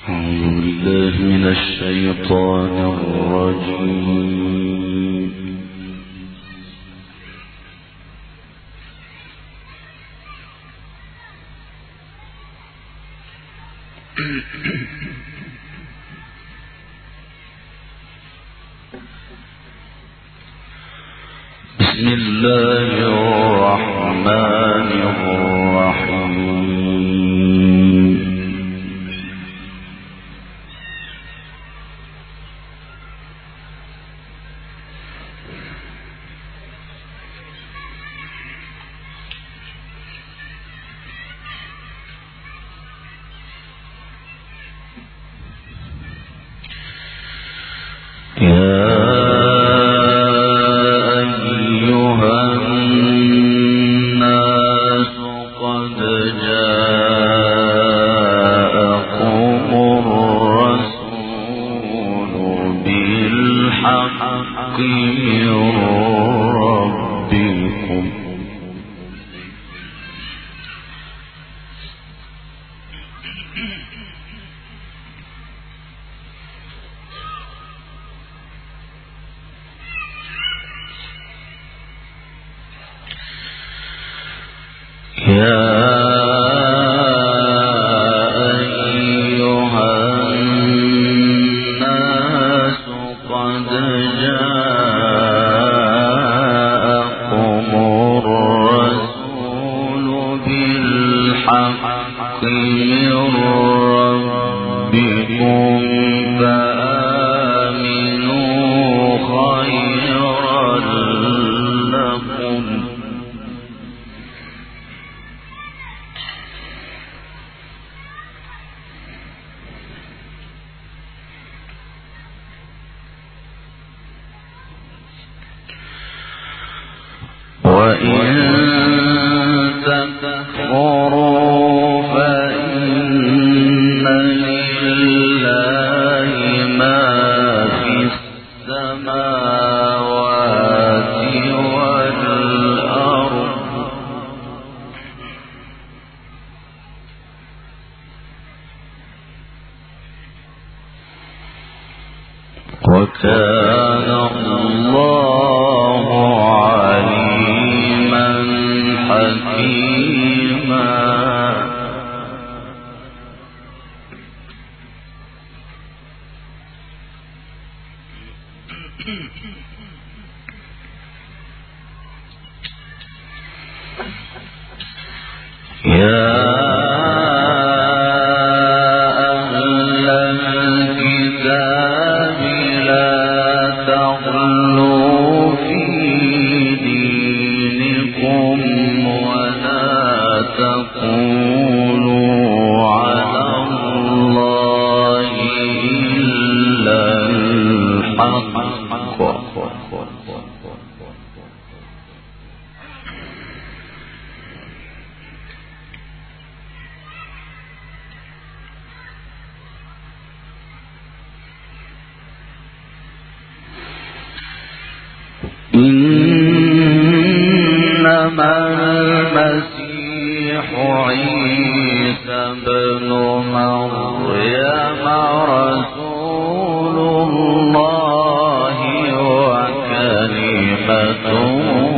بالله من الشيطان الرجيم. بسم الله الرحمن الرحيم. وكان الله عليما حكيما. إنما المسيح عيسى بن مريم رسول الله وكلمته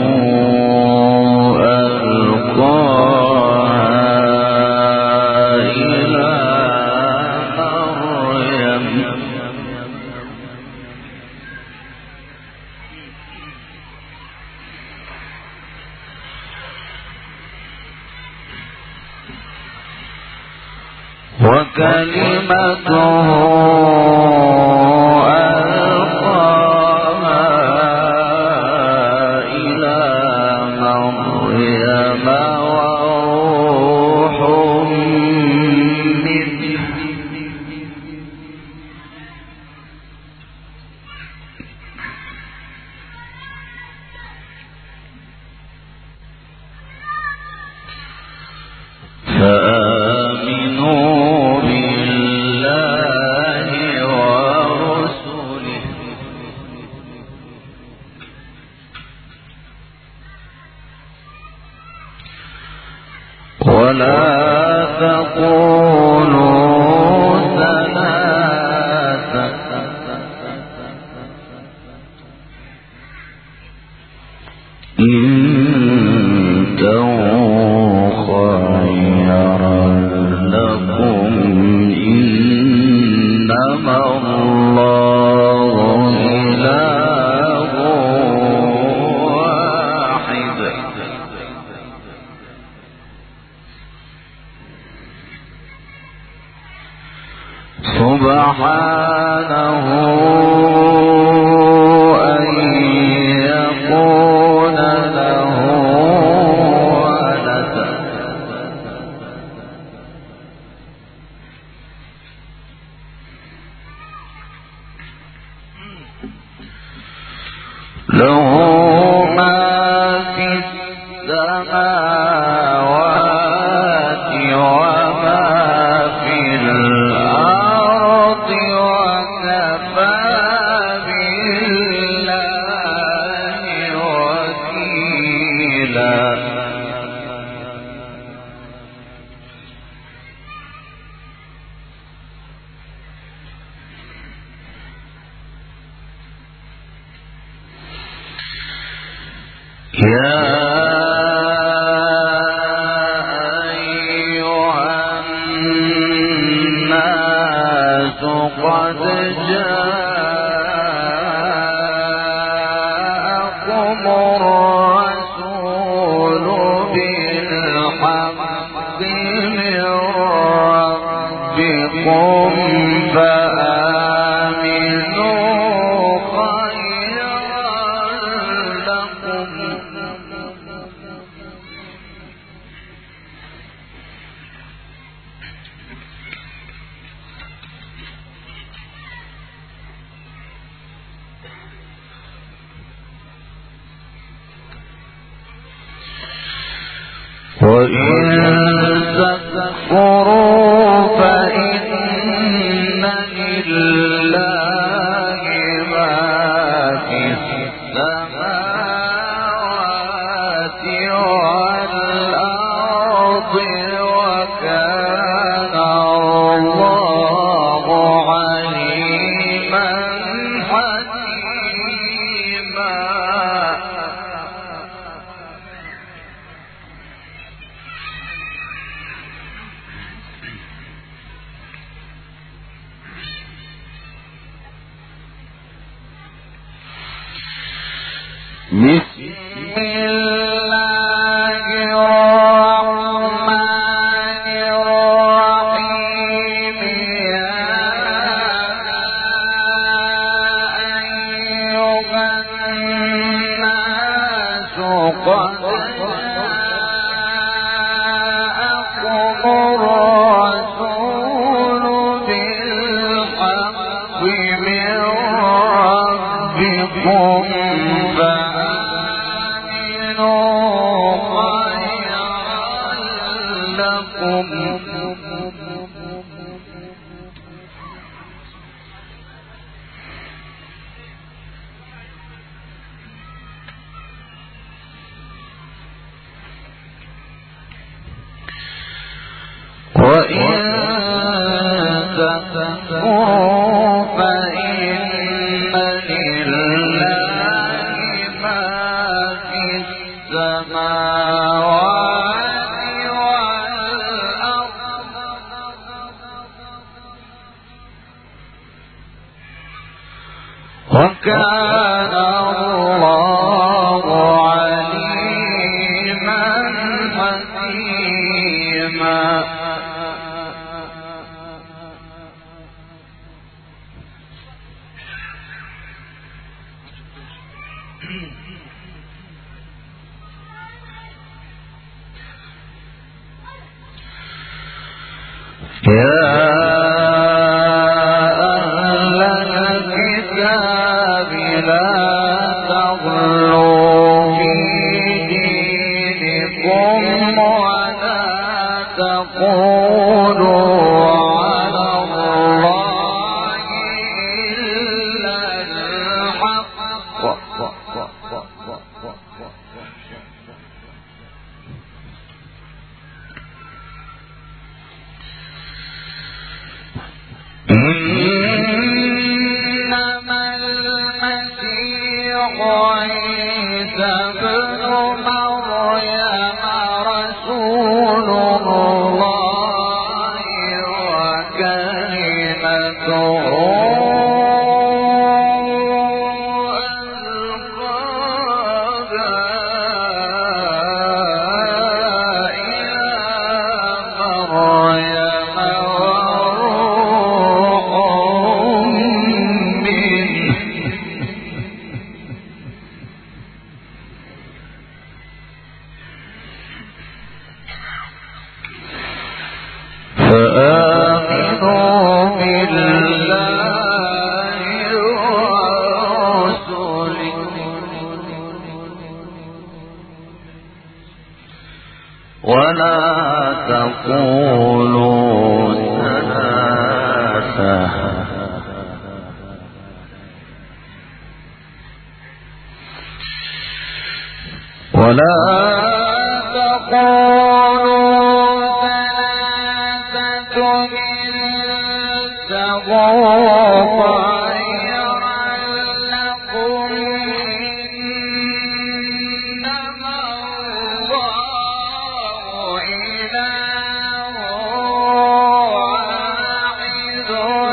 ألقاها إلى مريم وروح منه فآمنوا بالله ورسله ولا تقولوا سلام الله وكلمته فآمنوا بالله ورسله ولا تقولوا ثلاثة ولا تقولوا ثلاثة انتهوا خيرا لكم إنما الله إله واحد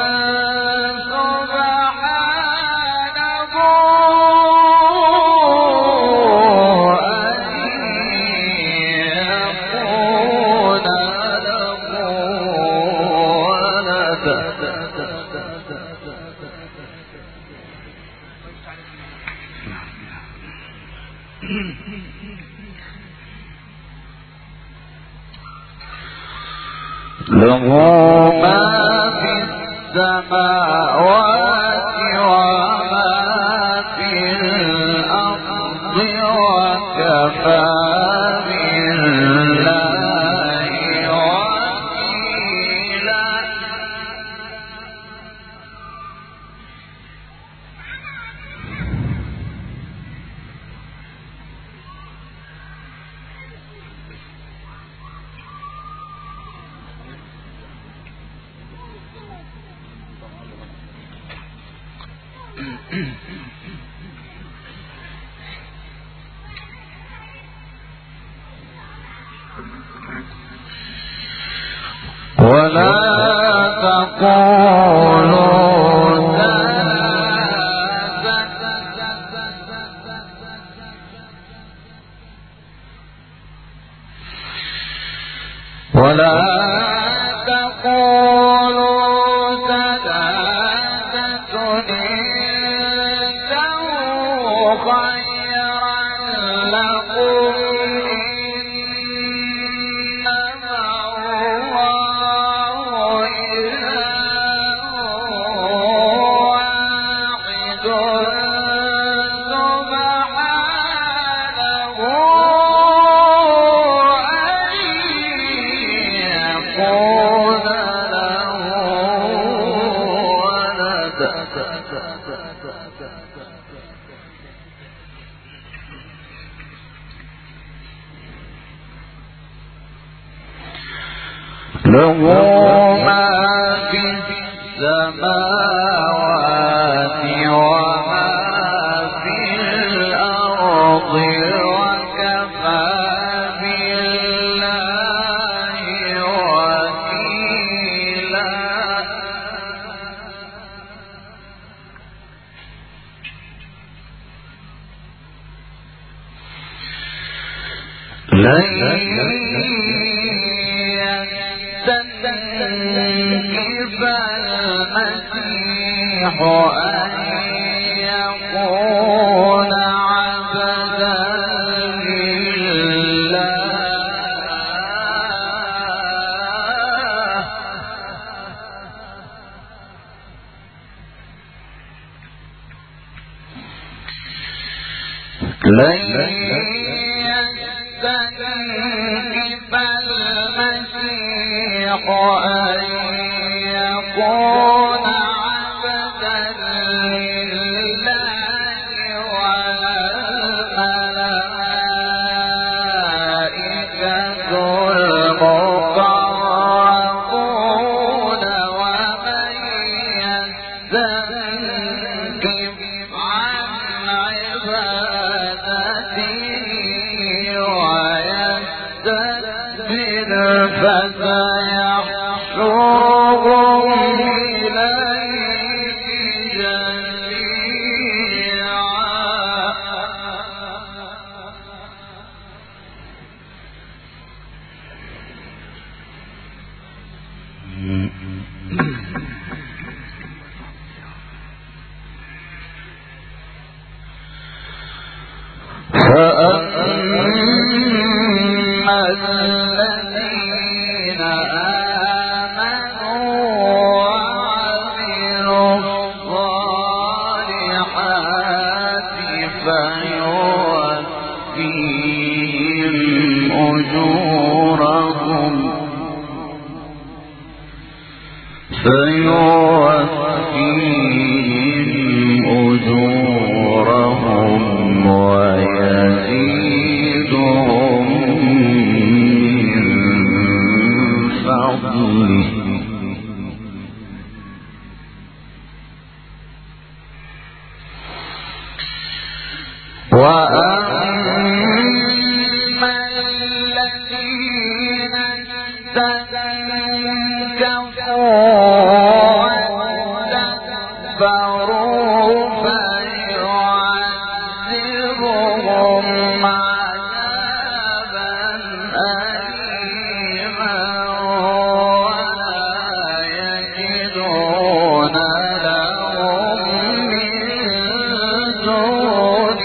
له ما في السماوات وما في الأرض وكفى بالله وكيلا ولا تقولوا انتهوا خيرا لكم إنما الله إله واحد سبحانه أن يكون له ولد له ما في السماوات وما في الأرض وكفى بالله وكيلا لن يستنكف المسيح أن يكون عبدا لله لن يستنكف المسيح أن يكون عبدا لله والملائكة المقربون ومن يستنكف عن عبادته ويستكبر فسيحشرهم إليه جميعا فأما الذين آمنوا فيوفيهم أجورهم ويزيدهم من فضله وأما الذين استنكفوا واستكبروا فيعذبهم عذابا أليما ولا يجدون لهم من دون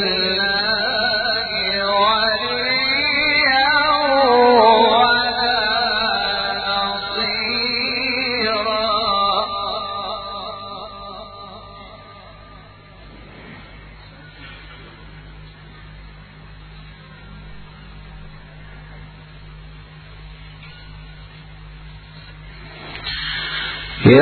يا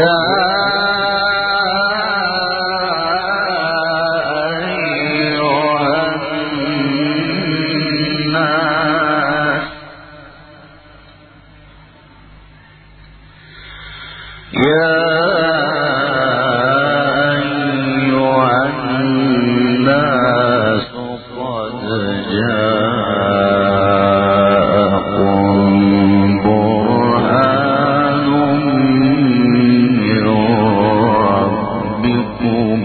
أيها الناس قد جاءكم برهان من ربكم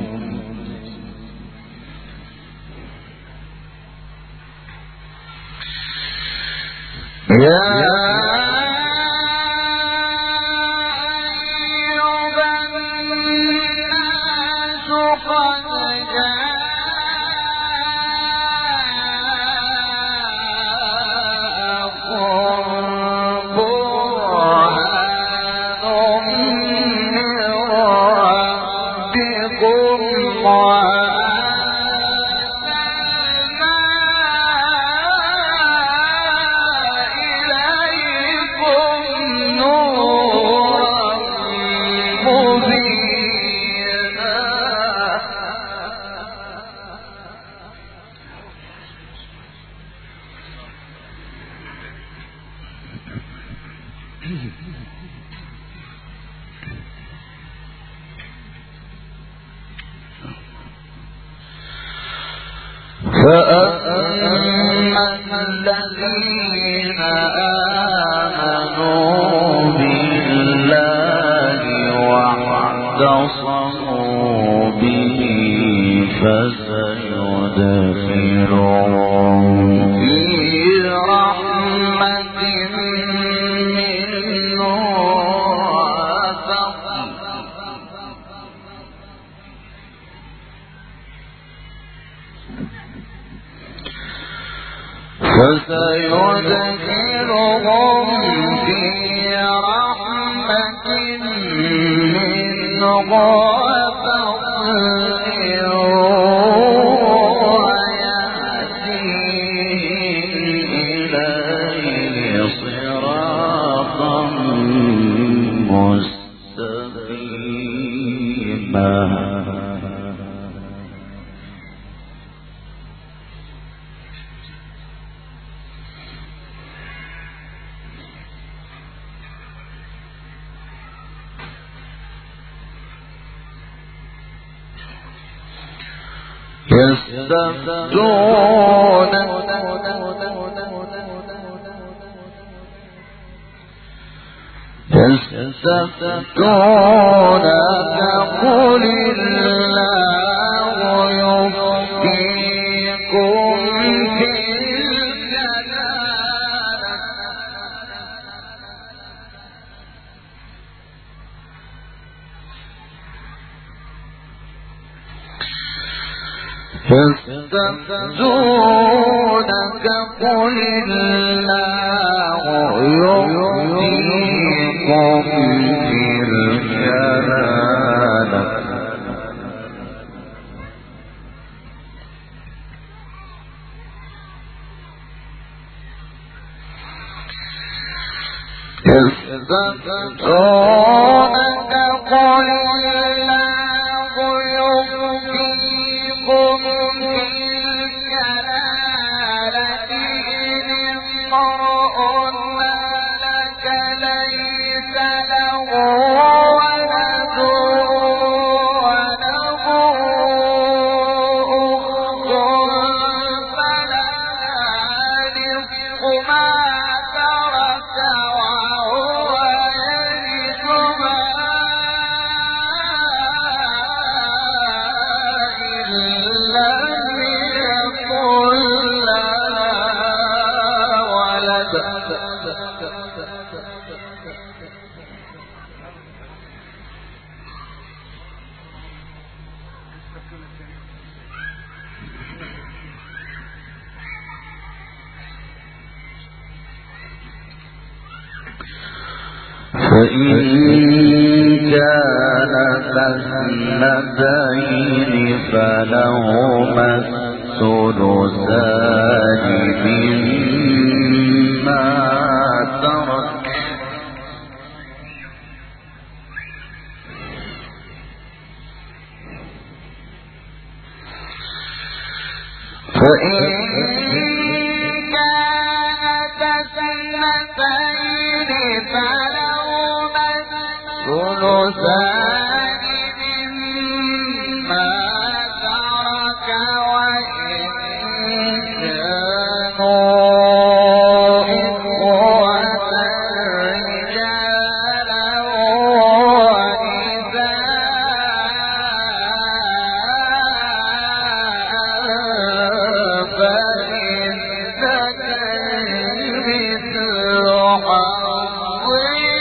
فأما الذين آمنوا بالله واعتصموا به فسيدخلهم في رحمة منه وفضل فسيدخلهم في رحمة منه وفضل ويهديهم إليه صراطا مستقيما يستفتونك قل الله يفتيكم في الكلالة يستفتونك قل الله يفتيكم في الكلالة يستفتونك قل الله يفتيكم في الكلالة إن امرؤ هلك ليس له ولد وله أخت فلها نصف ما ترك وهو يرثها إن لم يكن لها ولد. فإن كانت اثنتين فلهما الثلثان مما ترك فإن كانت اثنتين فلهما الثلثان مما ترك وإن كانوا إخوة رجالا ونساء فللذكر مثل حظ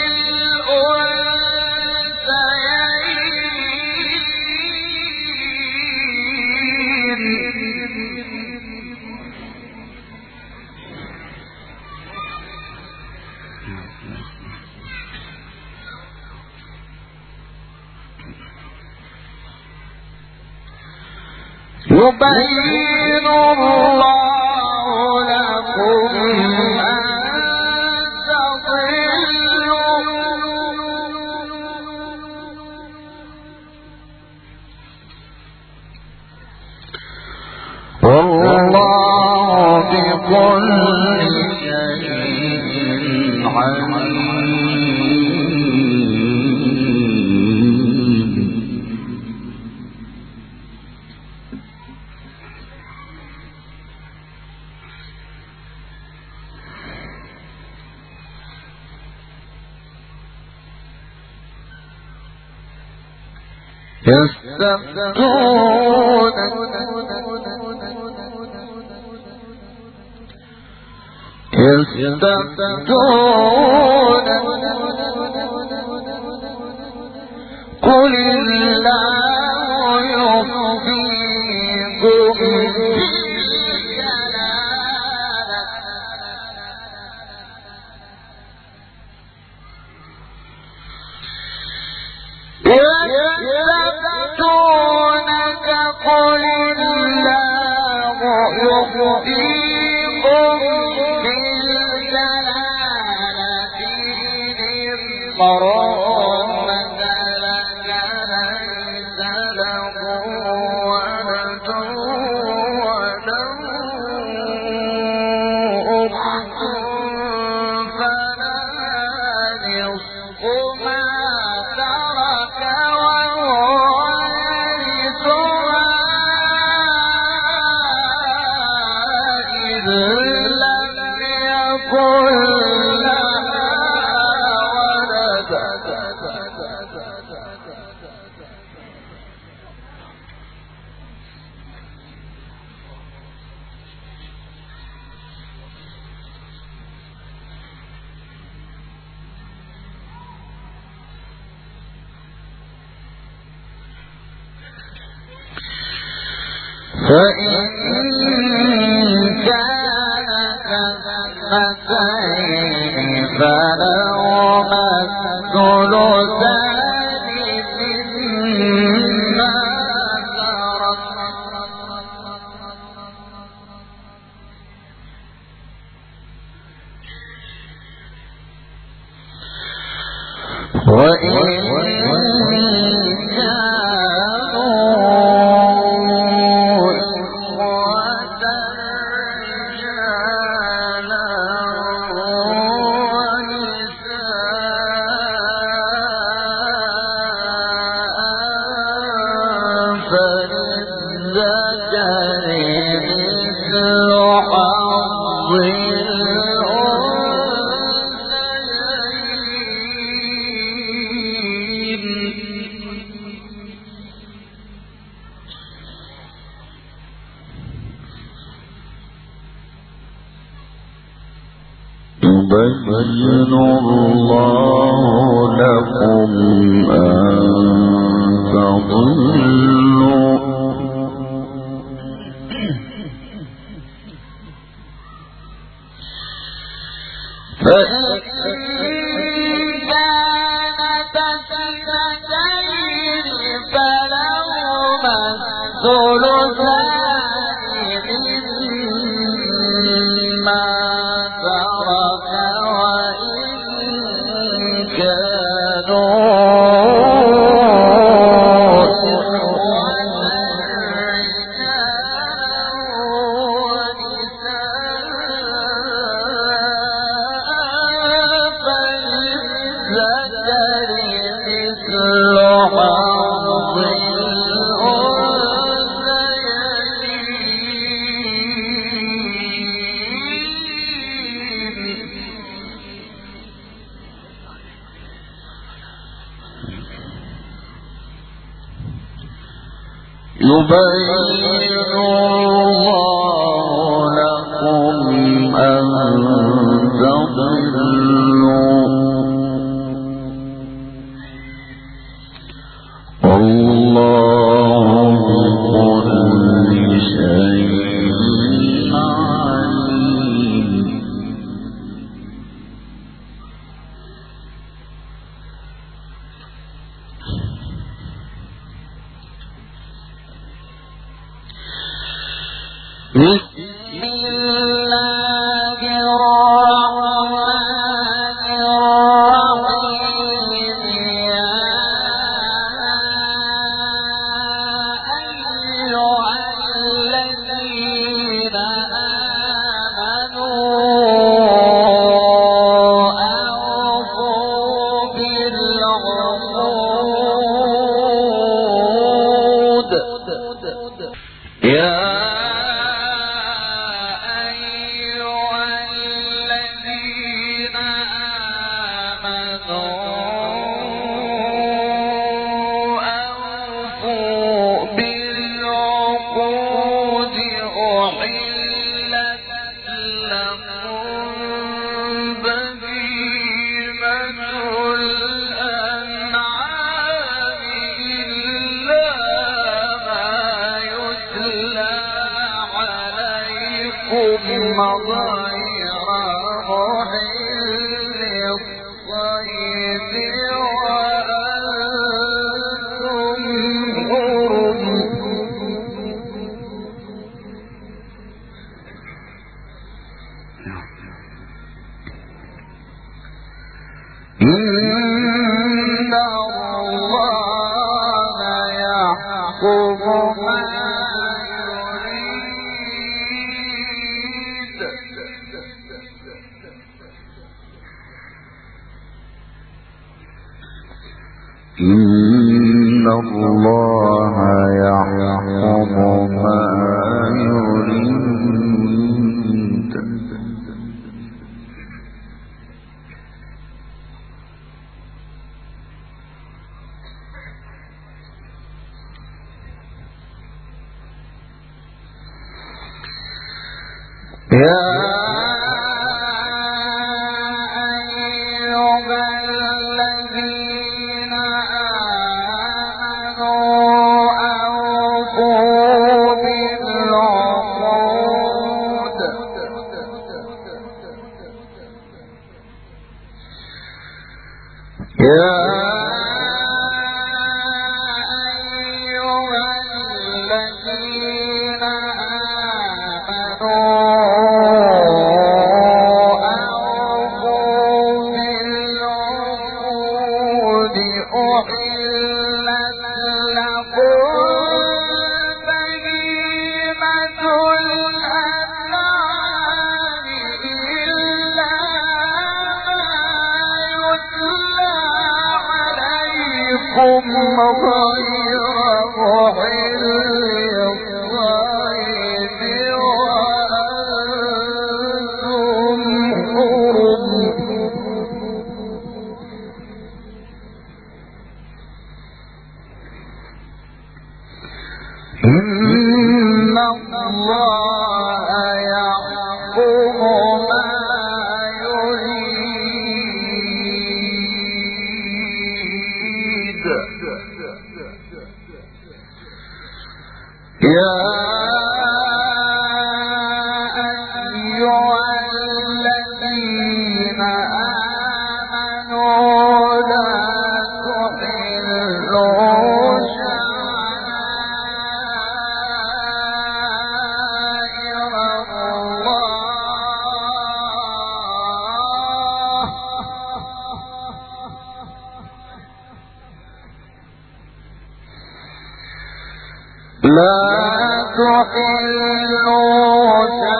يبين الله لكم أن تضلوا والله بكل شيء عليم. يستفتونك قل الله يفتيكم في الكلالة يستفتونك قل الله يفتيكم في الكلالة إن امرؤ هلك ليس له ولد وله أخت فلها نصف ما ترك وهو يرثها إن لم يكن لها ولد. فإن كانت اثنتين فلهما الثلثان مما ترك يبين الله لكم أن تضلوا فإن كانت اثنتين فلهما الثلثان مما ترك وإن يبين الله لكم أن تضلوا والله بكل شيء عليم بسم الله الرحمن الرحيم يا أيها الذين آمنوا أوفوا بالعقود يا غير محل الصيد وأنتم حرم إن الله يحكم ما إن الله يحكم ما يريد يا أيها الذين آمنوا أحلت لكم بهيمة الأنعام إلا ما يتلى عليكم غير محل الصيد وأنتم حرم. إن الله يحكم ما يريد. يا أيها الذين آمنوا لا تحلوا شعائر الله لا تحلوا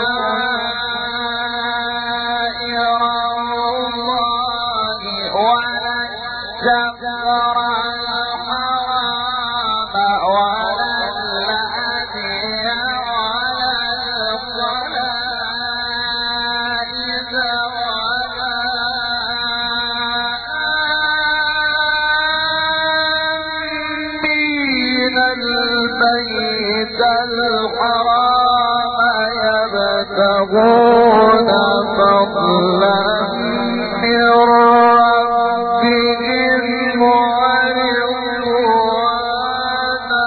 شعائر الله ولا الشهر الحرام ولا الهدي ولا القلائد ولا آمين البيت الحرام يبتغون فضلا من ربهم ورضوانا.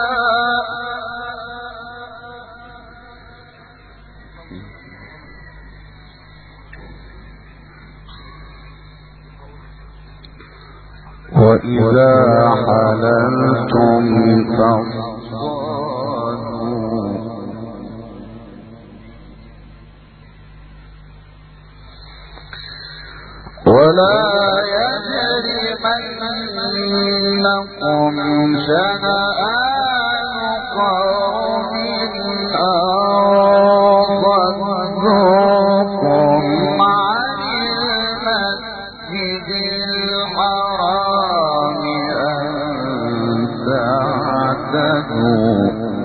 وإذا حللتم فاصطادوا ولا يجرمنكم شنآن قوم أن صدوكم عن المسجد الحرام أن تعتدوا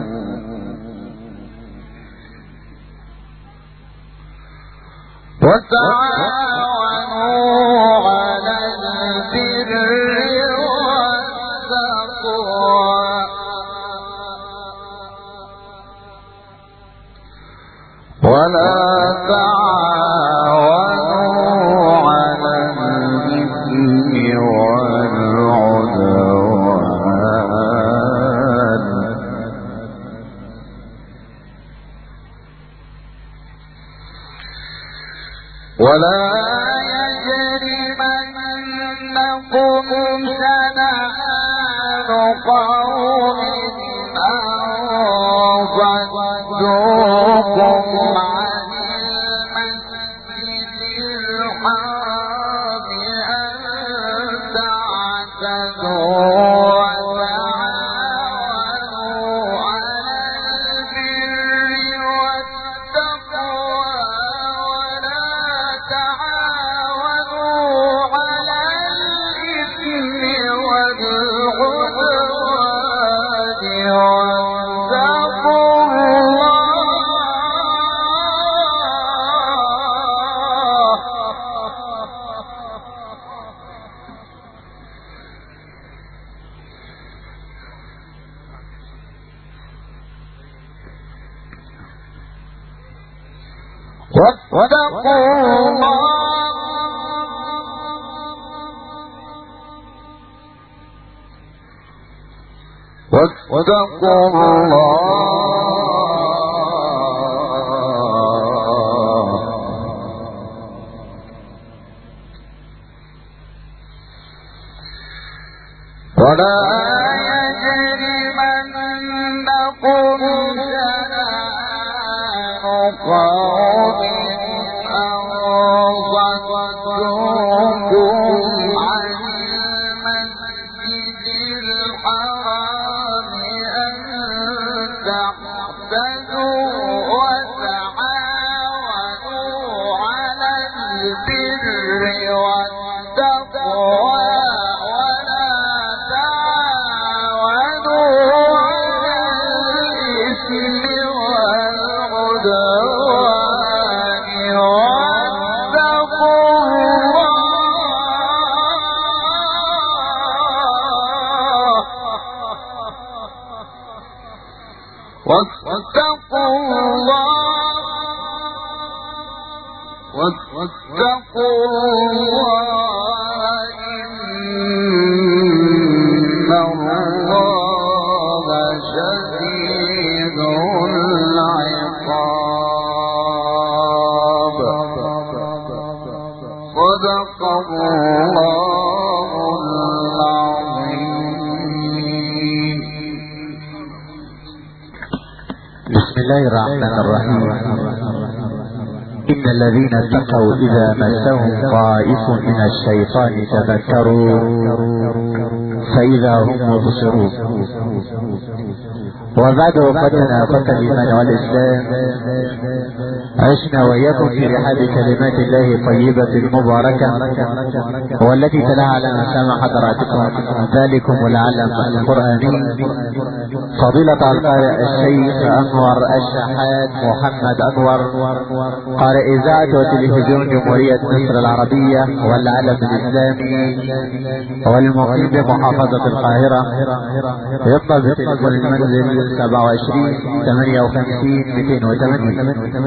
وتعاونوا على البر والتقوى ولا تعاونوا على الإثم والعدوان ولا يجرمنكم شنآن قوم أن صدوكم عن المسجد الحرام أن تعتدوا وتعاونوا على البر والتقوى ولا تعاونوا على الإثم والعدوان واتقوا واتقوا الله ولا يجرمنكم شنآن قوم أن صدوكم عن المسجد واتقوا الله إن الله شديد العقاب. صدق الله العظيم. بسم الله الرحمن الرحيم. إن الذين اتقوا إذا مسهم طائف من الشيطان تذكروا فإذا هم مبصرون. وبعد وقتنا قتل الإيمان والإسلام عشنا وإياكم في رحاب كلمات الله الطيبة المباركة والتي تلاها لنا سامع حضراتكم ذلكم العلم القرآني فضيلة القارئ الشيخ أنور الشحات محمد أنور قارئ إذاعة وتلفزيون جمهورية مصر العربية والعالم الإسلامي والمقيم بمحافظة القاهرة. يطلب تليفون المنزل 27 58 280.